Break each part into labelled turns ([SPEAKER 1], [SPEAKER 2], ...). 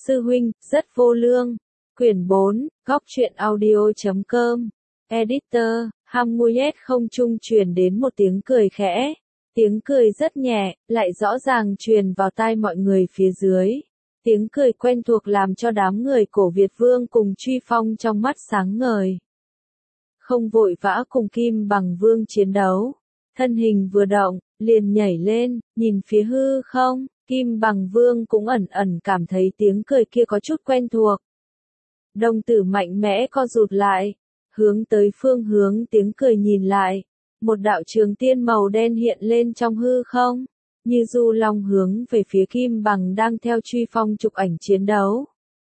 [SPEAKER 1] Sư huynh, rất vô lương. Quyển 4, góc truyện audio.com. Editor, Hamuyet không trung truyền đến một tiếng cười khẽ. Tiếng cười rất nhẹ, lại rõ ràng truyền vào tai mọi người phía dưới. Tiếng cười quen thuộc làm cho đám người cổ Việt Vương cùng Truy Phong trong mắt sáng ngời. Không vội vã cùng Kim Bằng Vương chiến đấu. Thân hình vừa động, liền nhảy lên, nhìn phía hư không. Kim Bằng Vương cũng ẩn ẩn cảm thấy tiếng cười kia có chút quen thuộc. Đồng tử mạnh mẽ co rụt lại, hướng tới phương hướng tiếng cười nhìn lại. Một đạo trường tiên màu đen hiện lên trong hư không, như du long hướng về phía Kim Bằng đang theo Truy Phong chụp ảnh chiến đấu.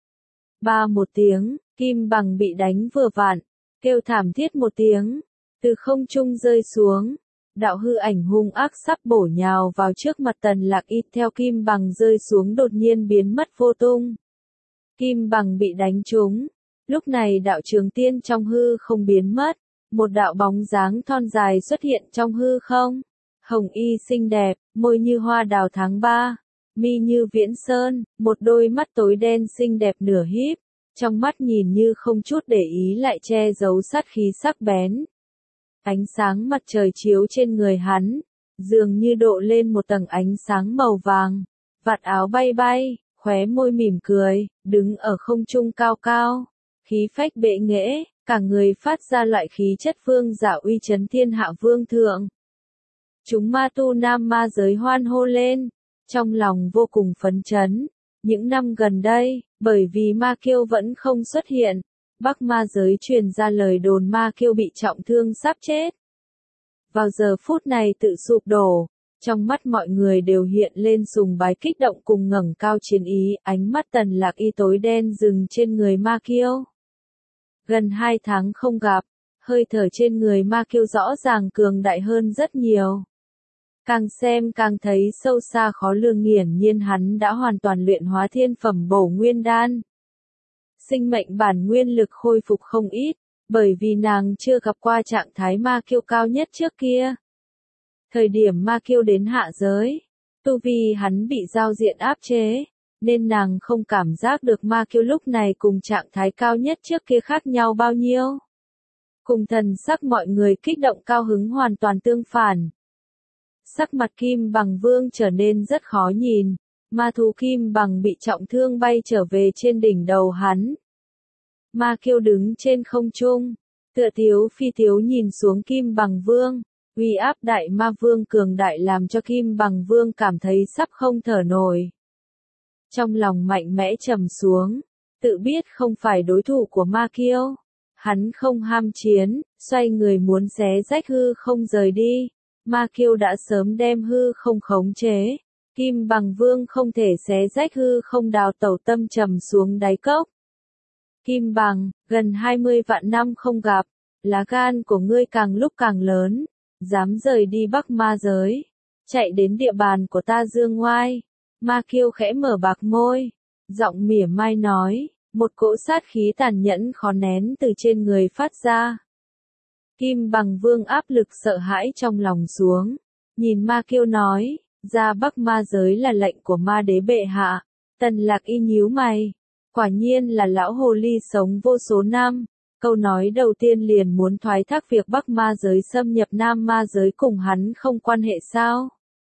[SPEAKER 1] Ba một tiếng, Kim Bằng bị đánh vừa vặn, kêu thảm thiết một tiếng, từ không trung rơi xuống. Đạo hư ảnh hung ác sắp bổ nhào vào trước mặt Tần Lạc Y, theo Kim Bằng rơi xuống đột nhiên biến mất vô tung. Kim Bằng bị đánh trúng, lúc này đạo trường tiên trong hư không biến mất, một đạo bóng dáng thon dài xuất hiện trong hư không. Hồng y xinh đẹp, môi như hoa đào tháng 3, mi như viễn sơn, một đôi mắt tối đen xinh đẹp nửa híp, trong mắt nhìn như không chút để ý lại che giấu sát khí sắc bén. Ánh sáng mặt trời chiếu trên người hắn, dường như độ lên một tầng ánh sáng màu vàng, vạt áo bay bay, khóe môi mỉm cười, đứng ở không trung cao cao, khí phách bệ nghệ, cả người phát ra loại khí chất vương giả uy chấn thiên hạ vương thượng. Chúng ma tu nam ma giới hoan hô lên, trong lòng vô cùng phấn chấn. Những năm gần đây, bởi vì ma kiêu vẫn không xuất hiện, Bắc ma giới truyền ra lời đồn ma kiêu bị trọng thương sắp chết. Vào giờ phút này tự sụp đổ, trong mắt mọi người đều hiện lên sùng bái kích động cùng ngẩng cao chiến ý, ánh mắt Tần Lạc Y tối đen dừng trên người ma kiêu. Gần 2 tháng không gặp, hơi thở trên người ma kiêu rõ ràng cường đại hơn rất nhiều. Càng xem càng thấy sâu xa khó lường, nghiển nhiên hắn đã hoàn toàn luyện hóa thiên phẩm bổ nguyên đan. Sinh mệnh bản nguyên lực khôi phục không ít, bởi vì nàng chưa gặp qua trạng thái ma kiêu cao nhất trước kia. Thời điểm ma kiêu đến hạ giới, tu vi hắn bị giao diện áp chế, nên nàng không cảm giác được ma kiêu lúc này cùng trạng thái cao nhất trước kia khác nhau bao nhiêu. Cùng thần sắc mọi người kích động cao hứng hoàn toàn tương phản. Sắc mặt Kim Bằng Vương trở nên rất khó nhìn, ma thú Kim Bằng bị trọng thương bay trở về trên đỉnh đầu hắn. Ma kiêu đứng trên không trung, tựa thiếu phi thiếu nhìn xuống Kim Bằng Vương, uy áp đại ma vương cường đại làm cho Kim Bằng Vương cảm thấy sắp không thở nổi. Trong lòng mạnh mẽ trầm xuống, tự biết không phải đối thủ của ma kiêu. Hắn không ham chiến, xoay người muốn xé rách hư không rời đi. Ma kiêu đã sớm đem hư không khống chế. Kim Bằng Vương không thể xé rách hư không, đào tẩu tâm trầm xuống đáy cốc. Kim Bằng, gần 20 vạn năm không gặp, lá gan của ngươi càng lúc càng lớn, dám rời đi Bắc ma giới, chạy đến địa bàn của ta dương ngoai. Ma kiêu khẽ mở bạc môi, giọng mỉa mai nói, một cỗ sát khí tàn nhẫn khó nén từ trên người phát ra. Kim Bằng Vương áp lực sợ hãi trong lòng xuống, nhìn ma kiêu nói, ra Bắc ma giới là lệnh của ma đế bệ hạ. Tần Lạc Y nhíu mày, quả nhiên là lão hồ ly sống vô số năm, câu nói đầu tiên liền muốn thoái thác việc Bắc ma giới xâm nhập Nam ma giới cùng hắn không quan hệ sao?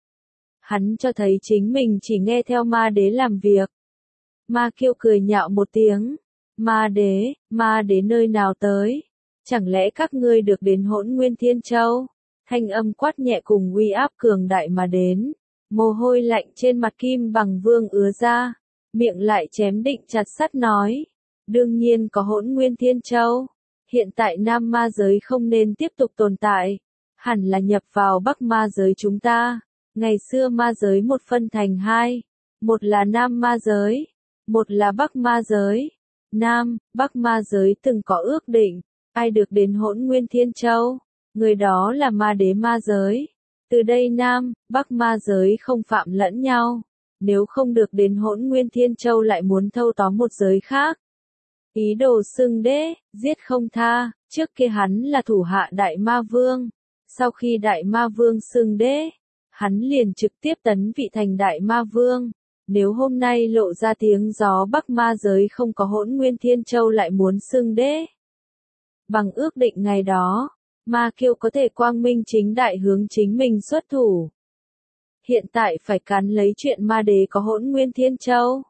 [SPEAKER 1] Hắn cho thấy chính mình chỉ nghe theo ma đế làm việc. Ma kiêu cười nhạo một tiếng, ma đế nơi nào tới? Chẳng lẽ các ngươi được đến Hỗn Nguyên Thiên Châu? Thanh âm quát nhẹ cùng uy áp cường đại mà đến, mồ hôi lạnh trên mặt Kim Bằng Vương ứa ra, miệng lại chém định chặt sắt nói, đương nhiên có Hỗn Nguyên Thiên Châu, hiện tại Nam ma giới không nên tiếp tục tồn tại, hẳn là nhập vào Bắc ma giới chúng ta. Ngày xưa ma giới một phân thành hai, một là Nam ma giới, một là Bắc ma giới. Nam, Bắc ma giới từng có ước định, ai được đến Hỗn Nguyên Thiên Châu, người đó là ma đế ma giới. Từ đây Nam, Bắc ma giới không phạm lẫn nhau, nếu không được đến Hỗn Nguyên Thiên Châu lại muốn thâu tóm một giới khác. Ý đồ xưng đế, giết không tha, trước kia hắn là thủ hạ Đại Ma Vương, sau khi Đại Ma Vương xưng đế, hắn liền trực tiếp tấn vị thành Đại Ma Vương. Nếu hôm nay lộ ra tiếng gió Bắc Ma giới không có Hỗn Nguyên Thiên Châu lại muốn xưng đế. Bằng ước định ngày đó, Ma Kiêu có thể quang minh chính đại hướng chính mình xuất thủ. Hiện tại phải cắn lấy chuyện Ma Đế có Hỗn Nguyên Thiên Châu.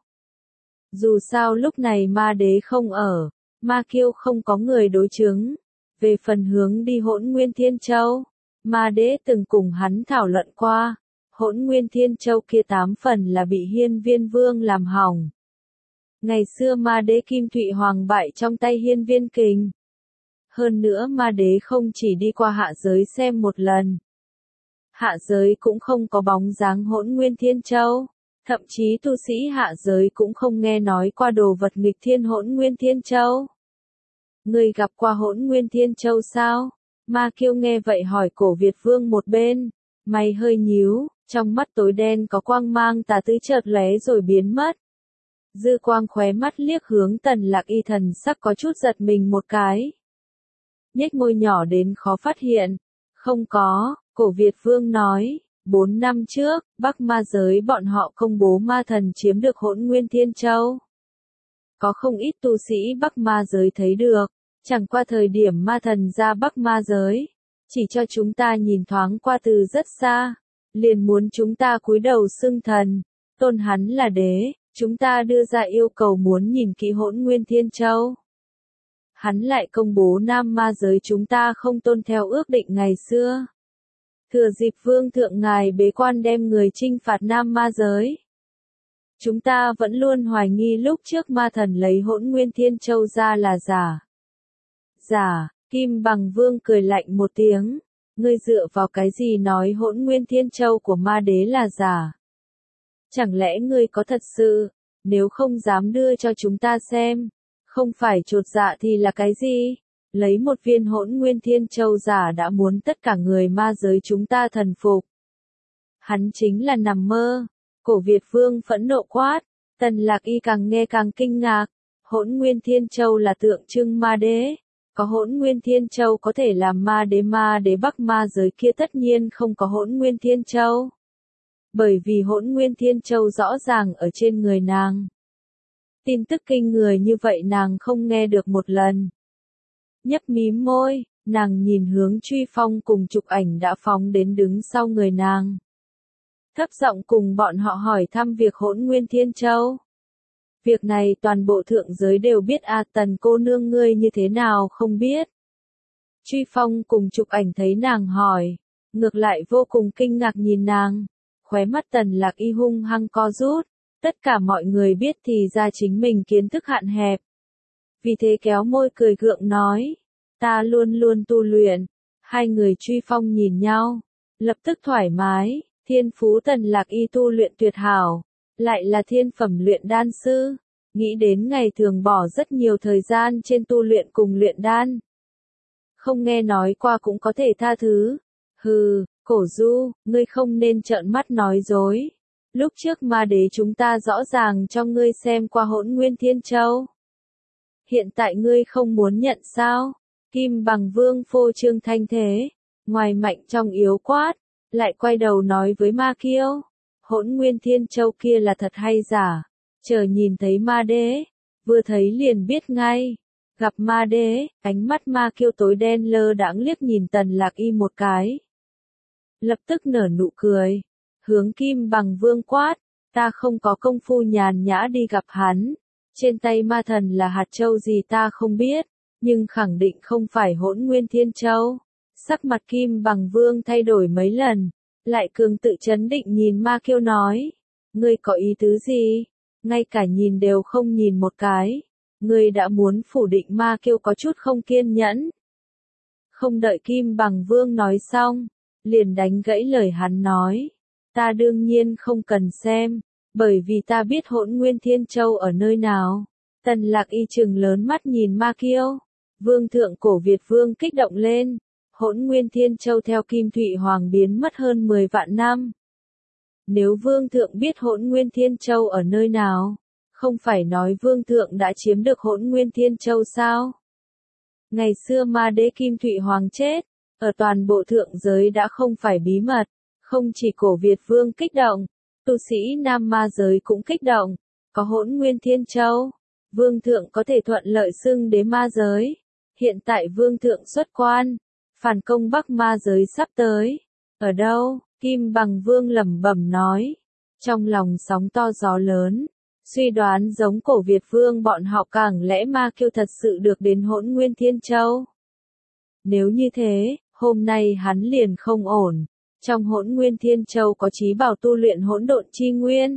[SPEAKER 1] Dù sao lúc này Ma Đế không ở, Ma Kiêu không có người đối chứng. Về phần hướng đi Hỗn Nguyên Thiên Châu, Ma Đế từng cùng hắn thảo luận qua. Hỗn Nguyên Thiên Châu kia 8 phần là bị Hiên Viên Vương làm hỏng. Ngày xưa Ma Đế Kim Thụy Hoàng bại trong tay Hiên Viên Kình. Hơn nữa Ma Đế không chỉ đi qua hạ giới xem một lần. Hạ giới cũng không có bóng dáng Hỗn Nguyên Thiên Châu. Thậm chí tu sĩ hạ giới cũng không nghe nói qua đồ vật nghịch thiên Hỗn Nguyên Thiên Châu. Người gặp qua Hỗn Nguyên Thiên Châu sao? Ma Kiêu nghe vậy hỏi Cổ Việt Vương một bên. Mày hơi nhíu, trong mắt tối đen có quang mang tà tứ chợt lóe rồi biến mất. Dư quang khóe mắt liếc hướng Tần Lạc Y, thần sắc có chút giật mình một cái. Nhếch môi nhỏ đến khó phát hiện. Không có, Cổ Việt Vương nói. 4 năm trước, Bắc Ma giới bọn họ công bố ma thần chiếm được Hỗn Nguyên Thiên Châu. Có không ít tu sĩ Bắc Ma giới thấy được, chẳng qua thời điểm ma thần ra Bắc Ma giới, chỉ cho chúng ta nhìn thoáng qua từ rất xa, liền muốn chúng ta cúi đầu xưng thần, tôn hắn là đế, chúng ta đưa ra yêu cầu muốn nhìn kỹ Hỗn Nguyên Thiên Châu. Hắn lại công bố Nam Ma giới chúng ta không tôn theo ước định ngày xưa. Thừa dịp Vương thượng ngài bế quan đem người chinh phạt Nam Ma giới. Chúng ta vẫn luôn hoài nghi lúc trước ma thần lấy Hỗn Nguyên Thiên Châu ra là giả. Giả, Kim Bằng Vương cười lạnh một tiếng. Ngươi dựa vào cái gì nói Hỗn Nguyên Thiên Châu của Ma Đế là giả? Chẳng lẽ ngươi có thật sự, nếu không dám đưa cho chúng ta xem, không phải chột dạ thì là cái gì? Lấy một viên Hỗn Nguyên Thiên Châu giả đã muốn tất cả người ma giới chúng ta thần phục. Hắn chính là nằm mơ. Cổ Việt Vương phẫn nộ quát. Tần Lạc Y càng nghe càng kinh ngạc. Hỗn Nguyên Thiên Châu là tượng trưng ma đế. Có Hỗn Nguyên Thiên Châu có thể làm ma đế Bắc Ma giới kia tất nhiên không có Hỗn Nguyên Thiên Châu. Bởi vì Hỗn Nguyên Thiên Châu rõ ràng ở trên người nàng. Tin tức kinh người như vậy nàng không nghe được một lần. Nhấp mím môi, nàng nhìn hướng Truy Phong cùng Trục Ảnh đã phóng đến đứng sau người nàng. Thấp giọng cùng bọn họ hỏi thăm việc Hỗn Nguyên Thiên Châu. Việc này toàn bộ thượng giới đều biết à, Tần cô nương ngươi như thế nào không biết. Truy Phong cùng Trục Ảnh thấy nàng hỏi, ngược lại vô cùng kinh ngạc nhìn nàng. Khóe mắt Tần Lạc Y hung hăng co rút, tất cả mọi người biết thì ra chính mình kiến thức hạn hẹp. Vì thế kéo môi cười gượng nói, ta luôn luôn tu luyện. Hai người Truy Phong nhìn nhau, lập tức thoải mái. Thiên phú Tần Lạc Y tu luyện tuyệt hảo, lại là thiên phẩm luyện đan sư, nghĩ đến ngày thường bỏ rất nhiều thời gian trên tu luyện cùng luyện đan. Không nghe nói qua cũng có thể tha thứ. Hừ, Cổ Du, ngươi không nên trợn mắt nói dối. Lúc trước ma đế chúng ta rõ ràng cho ngươi xem qua Hỗn Nguyên Thiên Châu. Hiện tại ngươi không muốn nhận sao? Kim Bằng Vương phô trương thanh thế, ngoài mạnh trong yếu quát. Lại quay đầu nói với Ma Kiêu, Hỗn Nguyên Thiên Châu kia là thật hay giả, chờ nhìn thấy ma đế, vừa thấy liền biết ngay. Gặp ma đế, ánh mắt Ma Kiêu tối đen lơ đãng liếc nhìn Tần Lạc Y một cái. Lập tức nở nụ cười, hướng Kim Bằng Vương quát, ta không có công phu nhàn nhã đi gặp hắn, trên tay ma thần là hạt châu gì ta không biết, nhưng khẳng định không phải Hỗn Nguyên Thiên Châu. Sắc mặt Kim Bằng Vương thay đổi mấy lần, lại cường tự chấn định nhìn Ma Kiêu nói, ngươi có ý tứ gì? Ngay cả nhìn đều không nhìn một cái, ngươi đã muốn phủ định. Ma Kiêu có chút không kiên nhẫn. Không đợi Kim Bằng Vương nói xong, liền đánh gãy lời hắn nói, ta đương nhiên không cần xem, bởi vì ta biết Hỗn Nguyên Thiên Châu ở nơi nào. Tần Lạc Y trừng lớn mắt nhìn Ma Kiêu. Vương thượng Cổ Việt Vương kích động lên. Hỗn Nguyên Thiên Châu theo Kim Thụy Hoàng biến mất hơn 10 vạn năm. Nếu Vương thượng biết Hỗn Nguyên Thiên Châu ở nơi nào, không phải nói Vương thượng đã chiếm được Hỗn Nguyên Thiên Châu sao? Ngày xưa ma đế Kim Thụy Hoàng chết, ở toàn bộ thượng giới đã không phải bí mật, không chỉ Cổ Việt Vương kích động, Tu sĩ Nam Ma giới cũng kích động, có Hỗn Nguyên Thiên Châu, Vương thượng có thể thuận lợi xưng đế ma giới. Hiện tại Vương thượng xuất quan, phản công Bắc Ma giới sắp tới. Ở đâu? Kim Bằng Vương lẩm bẩm nói, trong lòng sóng to gió lớn, suy đoán giống cổ Việt Vương bọn họ càng lẽ Ma Kiêu thật sự được đến Hỗn Nguyên Thiên Châu. Nếu như thế, hôm nay hắn liền không ổn. Trong Hỗn Nguyên Thiên Châu có trí bảo tu luyện hỗn độn chi nguyên.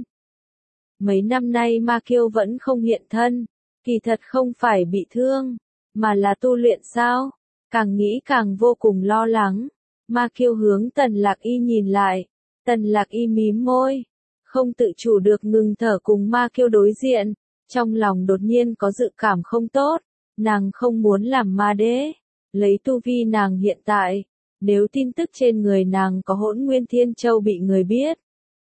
[SPEAKER 1] Mấy năm nay Ma Kiêu vẫn không hiện thân, kỳ thật không phải bị thương, mà là tu luyện sao? Càng nghĩ càng vô cùng lo lắng. Ma Kiêu hướng Tần Lạc Y nhìn lại, Tần Lạc Y mím môi, không tự chủ được ngừng thở cùng Ma Kiêu đối diện, trong lòng đột nhiên có dự cảm không tốt, nàng không muốn làm ma đế, lấy tu vi nàng hiện tại, nếu tin tức trên người nàng có Hỗn Nguyên Thiên Châu bị người biết.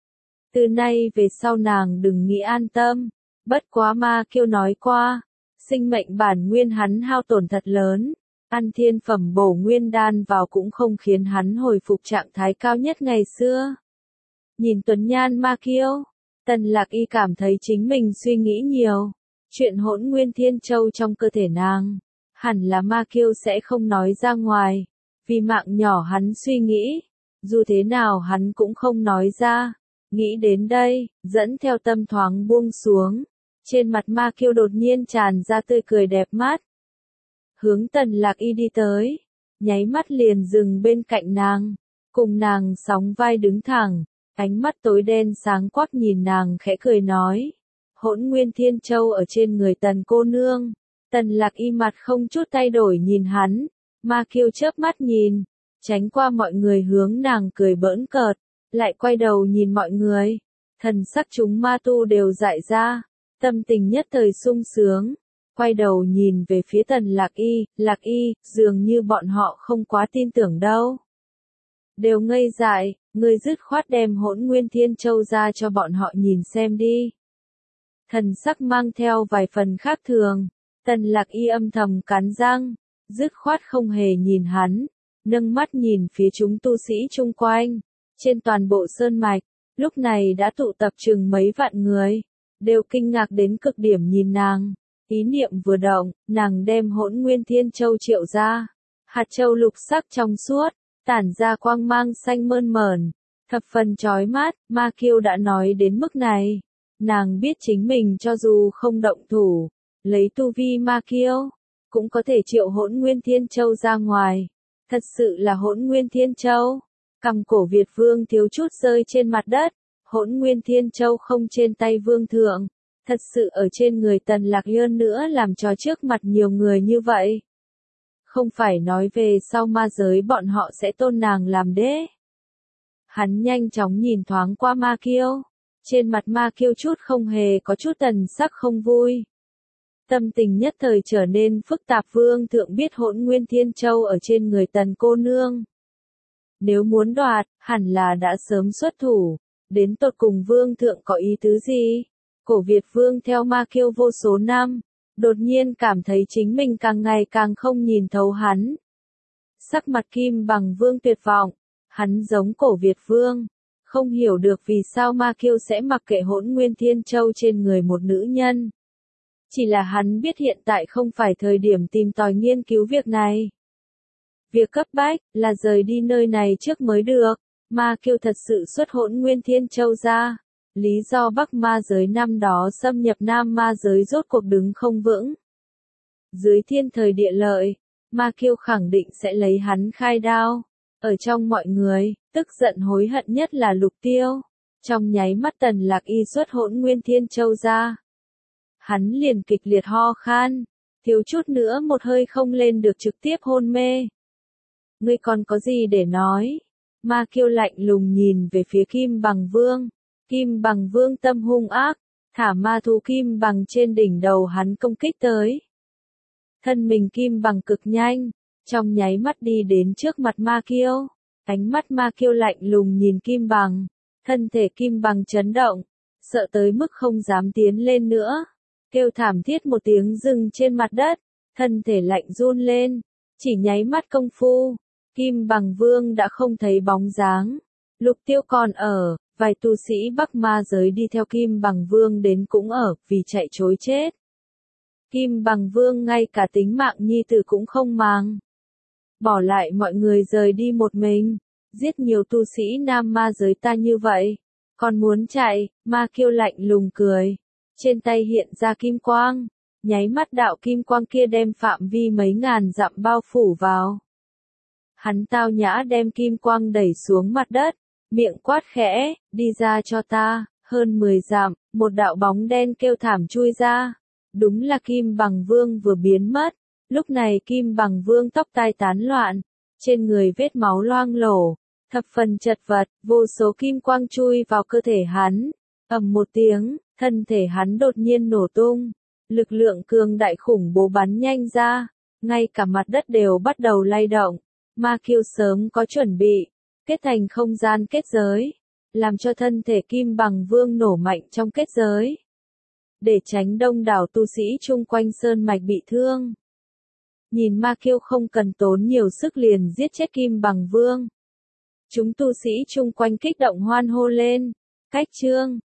[SPEAKER 1] Từ nay về sau nàng đừng nghĩ an tâm, bất quá Ma Kiêu nói qua, sinh mệnh bản nguyên hắn hao tổn thật lớn. Ăn thiên phẩm bổ nguyên đan vào cũng không khiến hắn hồi phục trạng thái cao nhất ngày xưa. Nhìn tuấn nhan Ma Kiêu, Tần Lạc Y cảm thấy chính mình suy nghĩ nhiều. Chuyện Hỗn Nguyên Thiên Châu trong cơ thể nàng, hẳn là Ma Kiêu sẽ không nói ra ngoài. Vì mạng nhỏ hắn suy nghĩ, dù thế nào hắn cũng không nói ra. Nghĩ đến đây, dẫn theo tâm thoáng buông xuống. Trên mặt Ma Kiêu đột nhiên tràn ra tươi cười đẹp mắt. Hướng Tần Lạc Y đi tới, nháy mắt liền dừng bên cạnh nàng, cùng nàng sóng vai đứng thẳng, ánh mắt tối đen sáng quắc nhìn nàng khẽ cười nói, Hỗn Nguyên Thiên Châu ở trên người Tần cô nương. Tần Lạc Y mặt không chút thay đổi nhìn hắn, Ma Kiêu chớp mắt nhìn, tránh qua mọi người hướng nàng cười bỡn cợt, lại quay đầu nhìn mọi người, thần sắc chúng ma tu đều dại ra, tâm tình nhất thời sung sướng. Quay đầu nhìn về phía Tần Lạc Y, dường như bọn họ không quá tin tưởng đâu. Đều ngây dại, ngươi dứt khoát đem Hỗn Nguyên Thiên Châu ra cho bọn họ nhìn xem đi. Thần sắc mang theo vài phần khác thường, Tần Lạc Y âm thầm cắn răng, dứt khoát không hề nhìn hắn, nâng mắt nhìn phía chúng tu sĩ chung quanh, trên toàn bộ sơn mạch, lúc này đã tụ tập chừng mấy vạn người, đều kinh ngạc đến cực điểm nhìn nàng. Ý niệm vừa động, nàng đem Hỗn Nguyên Thiên Châu triệu ra. Hạt châu lục sắc trong suốt, tản ra quang mang xanh mơn mởn, thập phần chói mắt. Ma Kiêu đã nói đến mức này, nàng biết chính mình cho dù không động thủ, lấy tu vi Ma Kiêu, cũng có thể triệu Hỗn Nguyên Thiên Châu ra ngoài. Thật sự là Hỗn Nguyên Thiên Châu. Cằm cổ Việt Vương thiếu chút rơi trên mặt đất, Hỗn Nguyên Thiên Châu không trên tay Vương thượng. Thật sự ở trên người Tần Lạc Y nữa làm cho trước mặt nhiều người như vậy. Không phải nói về sau ma giới bọn họ sẽ tôn nàng làm đế. Hắn nhanh chóng nhìn thoáng qua Ma Kiêu. Trên mặt Ma Kiêu chút không hề có chút thần sắc không vui. Tâm tình nhất thời trở nên phức tạp. Vương thượng biết Hỗn Nguyên Thiên Châu ở trên người Tần cô nương. Nếu muốn đoạt, hẳn là đã sớm xuất thủ. Đến tột cùng Vương thượng có ý tứ gì? Cổ Việt Vương theo Ma Kiêu vô số năm, đột nhiên cảm thấy chính mình càng ngày càng không nhìn thấu hắn. Sắc mặt Kim Bằng Vương tuyệt vọng, hắn giống cổ Việt Vương, không hiểu được vì sao Ma Kiêu sẽ mặc kệ Hỗn Nguyên Thiên Châu trên người một nữ nhân. Chỉ là hắn biết hiện tại không phải thời điểm tìm tòi nghiên cứu việc này. Việc cấp bách là rời đi nơi này trước mới được. Ma Kiêu thật sự xuất Hỗn Nguyên Thiên Châu ra. Lý do Bắc ma giới năm đó xâm nhập Nam ma giới rốt cuộc đứng không vững. Dưới thiên thời địa lợi, Ma Kiêu khẳng định sẽ lấy hắn khai đao. Ở trong mọi người, tức giận hối hận nhất là Lục Tiêu. Trong nháy mắt Tần Lạc Y xuất Hỗn Nguyên Thiên Châu ra. Hắn liền kịch liệt ho khan, thiếu chút nữa một hơi không lên được trực tiếp hôn mê. Ngươi còn có gì để nói? Ma Kiêu lạnh lùng nhìn về phía Kim Bằng Vương. Kim Bằng Vương tâm hung ác, thả ma thú Kim Bằng trên đỉnh đầu hắn công kích tới. Thân mình Kim Bằng cực nhanh, trong nháy mắt đi đến trước mặt Ma Kiêu. Ánh mắt Ma Kiêu lạnh lùng nhìn Kim Bằng, thân thể Kim Bằng chấn động, sợ tới mức không dám tiến lên nữa. Kêu thảm thiết một tiếng dừng trên mặt đất, thân thể lạnh run lên, chỉ nháy mắt công phu, Kim Bằng Vương đã không thấy bóng dáng. Lục Tiêu còn ở, vài tu sĩ Bắc Ma giới đi theo Kim Bằng Vương đến cũng ở, vì chạy trối chết. Kim Bằng Vương ngay cả tính mạng nhi tử cũng không màng. Bỏ lại mọi người rời đi một mình, giết nhiều tu sĩ Nam Ma giới ta như vậy. Còn muốn chạy, Ma Kiêu lạnh lùng cười. Trên tay hiện ra kim quang, nháy mắt đạo kim quang kia đem phạm vi mấy ngàn dặm bao phủ vào. Hắn tao nhã đem kim quang đẩy xuống mặt đất, miệng quát khẽ, đi ra cho ta, hơn 10 dặm, một đạo bóng đen kêu thảm chui ra. Đúng là Kim Bằng Vương vừa biến mất, lúc này Kim Bằng Vương tóc tai tán loạn, trên người vết máu loang lổ, thập phần chật vật, vô số kim quang chui vào cơ thể hắn, ầm một tiếng, thân thể hắn đột nhiên nổ tung, lực lượng cường đại khủng bố bắn nhanh ra, ngay cả mặt đất đều bắt đầu lay động. Ma Kiêu sớm có chuẩn bị, kết thành không gian kết giới, làm cho thân thể Kim Bằng Vương nổ mạnh trong kết giới, để tránh đông đảo tu sĩ chung quanh sơn mạch bị thương. Nhìn Ma Kiêu không cần tốn nhiều sức liền giết chết Kim Bằng Vương. Chúng tu sĩ chung quanh kích động hoan hô lên. Cách chương